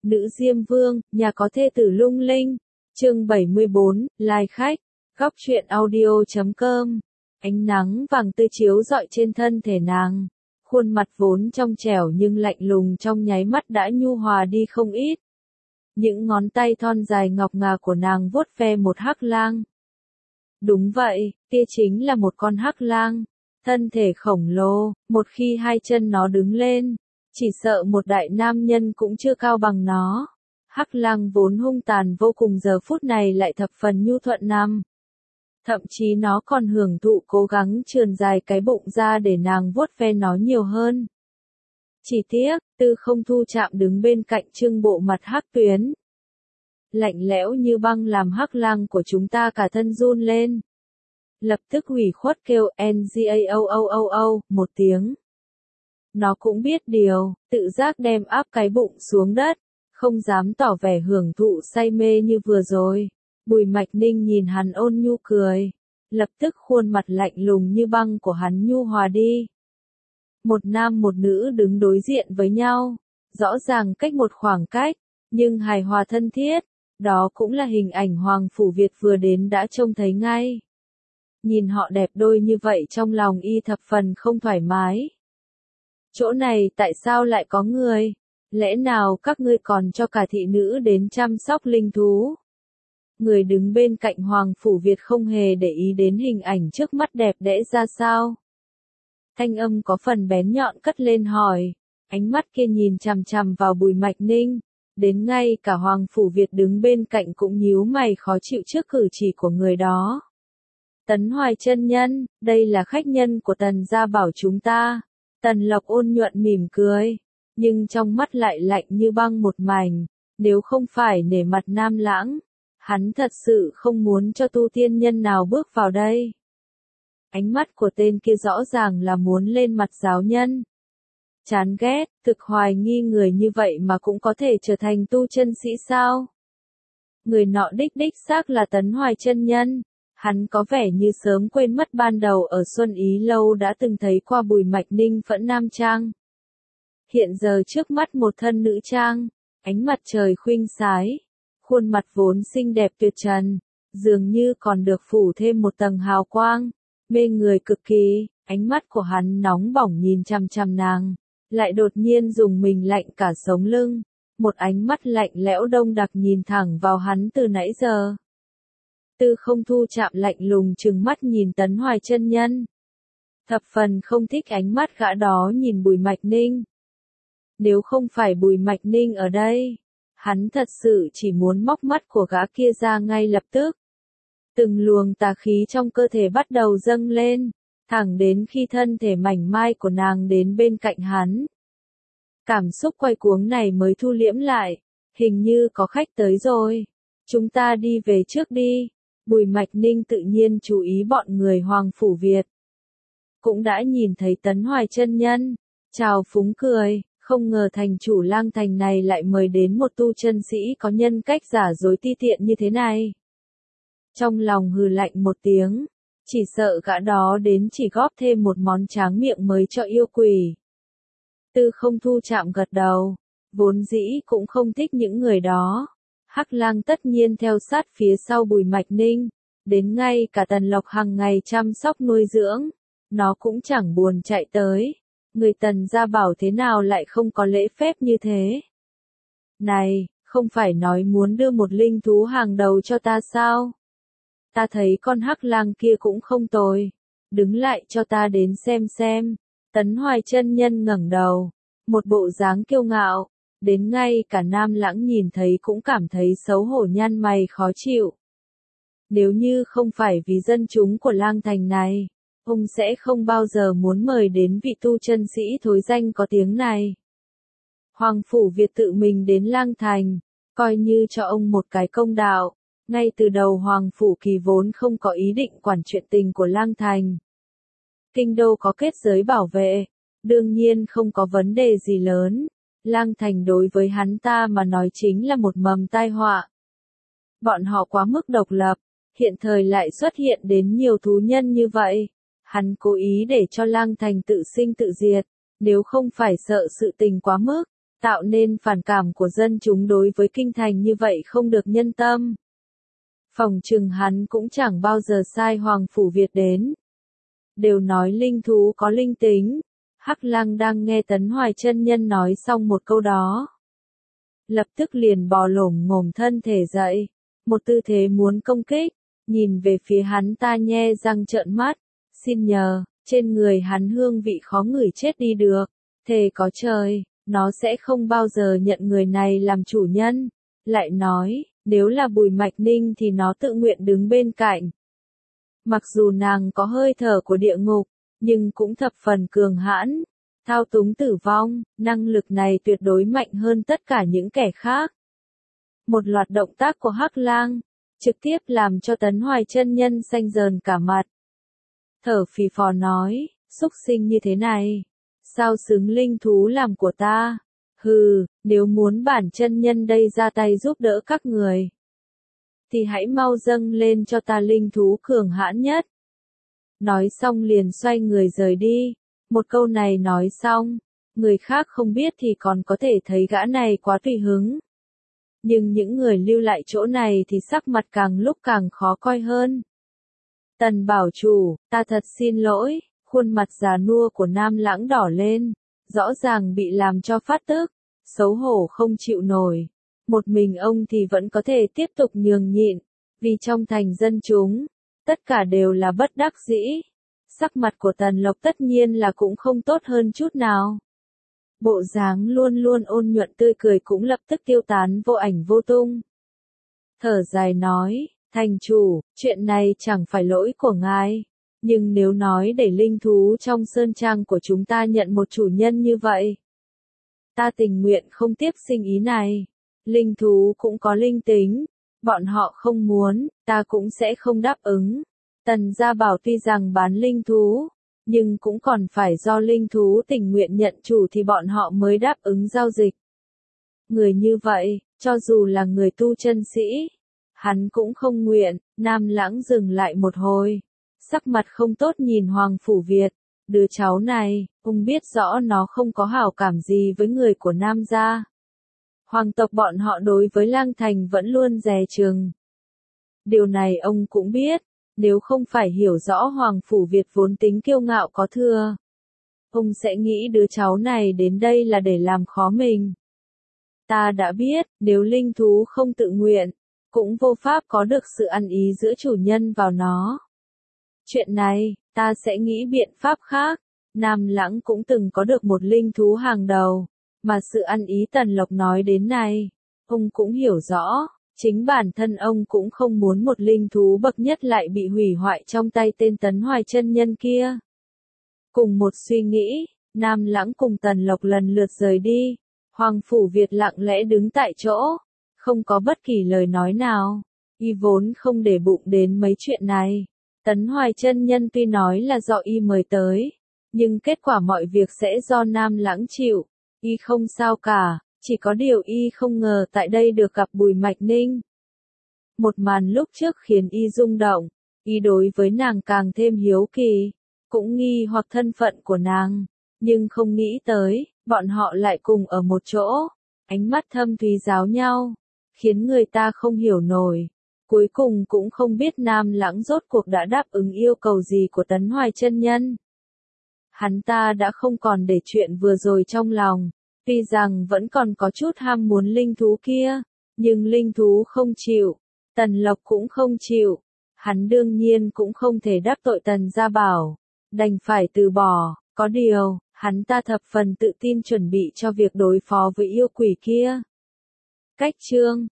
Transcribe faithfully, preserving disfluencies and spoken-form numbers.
Nữ Diêm Vương, nhà có thê tử lung linh. Chương bảy mươi bốn, Lai khách. Góc truyện audio chấm com. Ánh nắng vàng tươi chiếu rọi trên thân thể nàng. Khuôn mặt vốn trong trẻo nhưng lạnh lùng trong nháy mắt đã nhu hòa đi không ít. Những ngón tay thon dài ngọc ngà của nàng vuốt ve một hắc lang. Đúng vậy, kia chính là một con hắc lang. Thân thể khổng lồ, một khi hai chân nó đứng lên, chỉ sợ một đại nam nhân cũng chưa cao bằng nó. Hắc lang vốn hung tàn vô cùng giờ phút này lại thập phần nhu thuận nằm. Thậm chí nó còn hưởng thụ cố gắng trườn dài cái bụng ra để nàng vuốt ve nó nhiều hơn. Chỉ tiếc, Tư Không Thu chạm đứng bên cạnh trưng bộ mặt hắc tuyến. Lạnh lẽo như băng làm hắc lang của chúng ta cả thân run lên. Lập tức hủy khuất kêu ngao một tiếng. Nó cũng biết điều, tự giác đem áp cái bụng xuống đất, không dám tỏ vẻ hưởng thụ say mê như vừa rồi. Bùi Mạch Ninh nhìn hắn ôn nhu cười, lập tức khuôn mặt lạnh lùng như băng của hắn nhu hòa đi. Một nam một nữ đứng đối diện với nhau, rõ ràng cách một khoảng cách, nhưng hài hòa thân thiết, đó cũng là hình ảnh Hoàng Phủ Việt vừa đến đã trông thấy ngay. Nhìn họ đẹp đôi như vậy trong lòng y thập phần không thoải mái. Chỗ này tại sao lại có người? Lẽ nào các ngươi còn cho cả thị nữ đến chăm sóc linh thú? Người đứng bên cạnh Hoàng Phủ Việt không hề để ý đến hình ảnh trước mắt đẹp đẽ ra sao. Thanh âm có phần bén nhọn cất lên hỏi, ánh mắt kia nhìn chằm chằm vào Bùi Mạch Ninh, đến ngay cả Hoàng Phủ Việt đứng bên cạnh cũng nhíu mày khó chịu trước cử chỉ của người đó. Tấn Hoài chân nhân, đây là khách nhân của Tần gia bảo chúng ta. Tần Lộc ôn nhuận mỉm cười, nhưng trong mắt lại lạnh như băng một mảnh, nếu không phải nể mặt Nam Lãng, hắn thật sự không muốn cho tu tiên nhân nào bước vào đây. Ánh mắt của tên kia rõ ràng là muốn lên mặt giáo nhân. Chán ghét, thực hoài nghi người như vậy mà cũng có thể trở thành tu chân sĩ sao? Người nọ đích đích xác là Tấn Hoài chân nhân. Hắn có vẻ như sớm quên mất ban đầu ở Xuân Ý Lâu đã từng thấy qua Bùi Mạch Ninh phẫn nam trang. Hiện giờ trước mắt một thân nữ trang, ánh mặt trời khuynh sái, khuôn mặt vốn xinh đẹp tuyệt trần, dường như còn được phủ thêm một tầng hào quang, mê người cực kỳ, ánh mắt của hắn nóng bỏng nhìn chằm chằm nàng, lại đột nhiên dùng mình lạnh cả sống lưng, một ánh mắt lạnh lẽo đông đặc nhìn thẳng vào hắn từ nãy giờ. Tư Không Thu chạm lạnh lùng trừng mắt nhìn Tấn Hoài chân nhân. Thập phần không thích ánh mắt gã đó nhìn Bùi Mạch Ninh. Nếu không phải Bùi Mạch Ninh ở đây, hắn thật sự chỉ muốn móc mắt của gã kia ra ngay lập tức. Từng luồng tà khí trong cơ thể bắt đầu dâng lên, thẳng đến khi thân thể mảnh mai của nàng đến bên cạnh hắn. Cảm xúc quay cuồng này mới thu liễm lại, hình như có khách tới rồi. Chúng ta đi về trước đi. Bùi Mạch Ninh tự nhiên chú ý bọn người Hoàng Phủ Việt. Cũng đã nhìn thấy Tấn Hoài chân nhân, chào phúng cười, không ngờ thành chủ Lang Thành này lại mời đến một tu chân sĩ có nhân cách giả dối ti tiện như thế này. Trong lòng hừ lạnh một tiếng, chỉ sợ gã đó đến chỉ góp thêm một món tráng miệng mới cho yêu quỷ. Tư Không Thu chạm gật đầu, vốn dĩ cũng không thích những người đó. Hắc lang tất nhiên theo sát phía sau Bùi Mạch Ninh, đến ngay cả Tần Lộc hàng ngày chăm sóc nuôi dưỡng, nó cũng chẳng buồn chạy tới. Người Tần gia bảo thế nào lại không có lễ phép như thế? Này, không phải nói muốn đưa một linh thú hàng đầu cho ta sao? Ta thấy con hắc lang kia cũng không tồi, đứng lại cho ta đến xem xem. Tấn Hoài chân nhân ngẩng đầu, một bộ dáng kiêu ngạo. Đến ngay cả Nam Lãng nhìn thấy cũng cảm thấy xấu hổ nhăn mày khó chịu. Nếu như không phải vì dân chúng của Lang Thành này, ông sẽ không bao giờ muốn mời đến vị tu chân sĩ thối danh có tiếng này. Hoàng Phủ Việt tự mình đến Lang Thành, coi như cho ông một cái công đạo. Ngay từ đầu Hoàng Phủ Kỳ vốn không có ý định quản chuyện tình của Lang Thành. Kinh đô có kết giới bảo vệ, đương nhiên không có vấn đề gì lớn. Lang Thành đối với hắn ta mà nói chính là một mầm tai họa. Bọn họ quá mức độc lập, hiện thời lại xuất hiện đến nhiều thú nhân như vậy. Hắn cố ý để cho Lang Thành tự sinh tự diệt, nếu không phải sợ sự tình quá mức, tạo nên phản cảm của dân chúng đối với kinh thành như vậy không được nhân tâm. Phỏng chừng hắn cũng chẳng bao giờ sai Hoàng Phủ Việt đến. Đều nói linh thú có linh tính. Hắc Lang đang nghe Tấn Hoài chân nhân nói xong một câu đó, lập tức liền bò lổm ngổm thân thể dậy, một tư thế muốn công kích, nhìn về phía hắn ta nhe răng trợn mắt, xin nhờ, trên người hắn hương vị khó ngửi chết đi được, thề có trời, nó sẽ không bao giờ nhận người này làm chủ nhân, lại nói, nếu là Bùi Mạch Ninh thì nó tự nguyện đứng bên cạnh. Mặc dù nàng có hơi thở của địa ngục, nhưng cũng thập phần cường hãn, thao túng tử vong, năng lực này tuyệt đối mạnh hơn tất cả những kẻ khác. Một loạt động tác của Hắc Lang, trực tiếp làm cho Tấn Hoài chân nhân xanh dờn cả mặt. Thở phì phò nói, xúc sinh như thế này, sao xứng linh thú làm của ta? Hừ, nếu muốn bản chân nhân đây ra tay giúp đỡ các người, thì hãy mau dâng lên cho ta linh thú cường hãn nhất. Nói xong liền xoay người rời đi. Một câu này nói xong, người khác không biết thì còn có thể thấy gã này quá tùy hứng. Nhưng những người lưu lại chỗ này thì sắc mặt càng lúc càng khó coi hơn. Tần bảo chủ, ta thật xin lỗi, khuôn mặt già nua của Nam Lãng đỏ lên, rõ ràng bị làm cho phát tức, xấu hổ không chịu nổi. Một mình ông thì vẫn có thể tiếp tục nhường nhịn, vì trong thành dân chúng, tất cả đều là bất đắc dĩ. Sắc mặt của Tần Lộc tất nhiên là cũng không tốt hơn chút nào. Bộ dáng luôn luôn ôn nhuận tươi cười cũng lập tức tiêu tán vô ảnh vô tung. Thở dài nói, thành chủ, chuyện này chẳng phải lỗi của ngài, nhưng nếu nói để linh thú trong sơn trang của chúng ta nhận một chủ nhân như vậy, ta tình nguyện không tiếp sinh ý này. Linh thú cũng có linh tính, bọn họ không muốn, ta cũng sẽ không đáp ứng. Tần Gia Bảo tuy rằng bán linh thú, nhưng cũng còn phải do linh thú tình nguyện nhận chủ thì bọn họ mới đáp ứng giao dịch. Người như vậy, cho dù là người tu chân sĩ, hắn cũng không nguyện. Nam Lãng dừng lại một hồi, sắc mặt không tốt nhìn Hoàng Phủ Việt, đứa cháu này, ông biết rõ nó không có hảo cảm gì với người của Nam gia. Hoàng tộc bọn họ đối với Lang Thành vẫn luôn dè chừng. Điều này ông cũng biết. Nếu không phải hiểu rõ Hoàng Phủ Việt vốn tính kiêu ngạo có thừa, ông sẽ nghĩ đứa cháu này đến đây là để làm khó mình. Ta đã biết, nếu linh thú không tự nguyện, cũng vô pháp có được sự ăn ý giữa chủ nhân vào nó. Chuyện này, ta sẽ nghĩ biện pháp khác. Nam Lãng cũng từng có được một linh thú hàng đầu, mà sự ăn ý Tần Lộc nói đến này, ông cũng hiểu rõ. Chính bản thân ông cũng không muốn một linh thú bậc nhất lại bị hủy hoại trong tay tên Tấn Hoài chân nhân kia. Cùng một suy nghĩ, Nam Lãng cùng Tần Lộc lần lượt rời đi. Hoàng Phủ Việt lặng lẽ đứng tại chỗ, không có bất kỳ lời nói nào. Y vốn không để bụng đến mấy chuyện này. Tấn Hoài chân nhân tuy nói là do y mời tới, nhưng kết quả mọi việc sẽ do Nam Lãng chịu. Y không sao cả. Chỉ có điều y không ngờ tại đây được gặp Bùi Mạch Ninh. Một màn lúc trước khiến y rung động, y đối với nàng càng thêm hiếu kỳ, cũng nghi hoặc thân phận của nàng, nhưng không nghĩ tới, bọn họ lại cùng ở một chỗ, ánh mắt thâm thúy giáo nhau, khiến người ta không hiểu nổi. Cuối cùng cũng không biết Nam Lãng rốt cuộc đã đáp ứng yêu cầu gì của Tấn Hoài chân nhân. Hắn ta đã không còn để chuyện vừa rồi trong lòng. Tuy rằng vẫn còn có chút ham muốn linh thú kia, nhưng linh thú không chịu, Tần Lộc cũng không chịu, hắn đương nhiên cũng không thể đắc tội Tần Gia Bảo, đành phải từ bỏ, có điều, hắn ta thập phần tự tin chuẩn bị cho việc đối phó với yêu quỷ kia. Cách chương